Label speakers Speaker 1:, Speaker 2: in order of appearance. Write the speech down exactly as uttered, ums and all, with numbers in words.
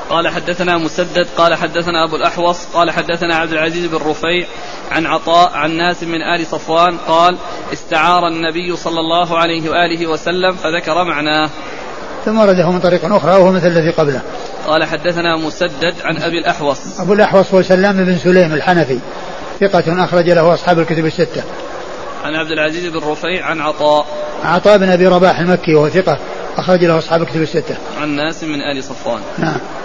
Speaker 1: قال حدثنا مسدد قال حدثنا أبو الأحوص قال حدثنا عبد العزيز بن رفيع عن عطاء عن ناس من آل صفوان قال استعار النبي صلى الله عليه وآله وسلم فذكر معناه.
Speaker 2: ثم ورده من طريق أخرى وهو مثل الذي قبله.
Speaker 1: قال حدثنا مسدد عن أبي الأحوص.
Speaker 2: أبو الأحوص هو سلام بن سليم الحنفي ثقة أخرج له أصحاب الكتب الستة.
Speaker 1: عن عبد العزيز بن رفيع عن عطاء
Speaker 2: عطاء بن أبي رباح المكي وهو ثقة أخرج له أصحاب الكتب الستة.
Speaker 1: عن ناس من آل صفوان.
Speaker 2: نعم.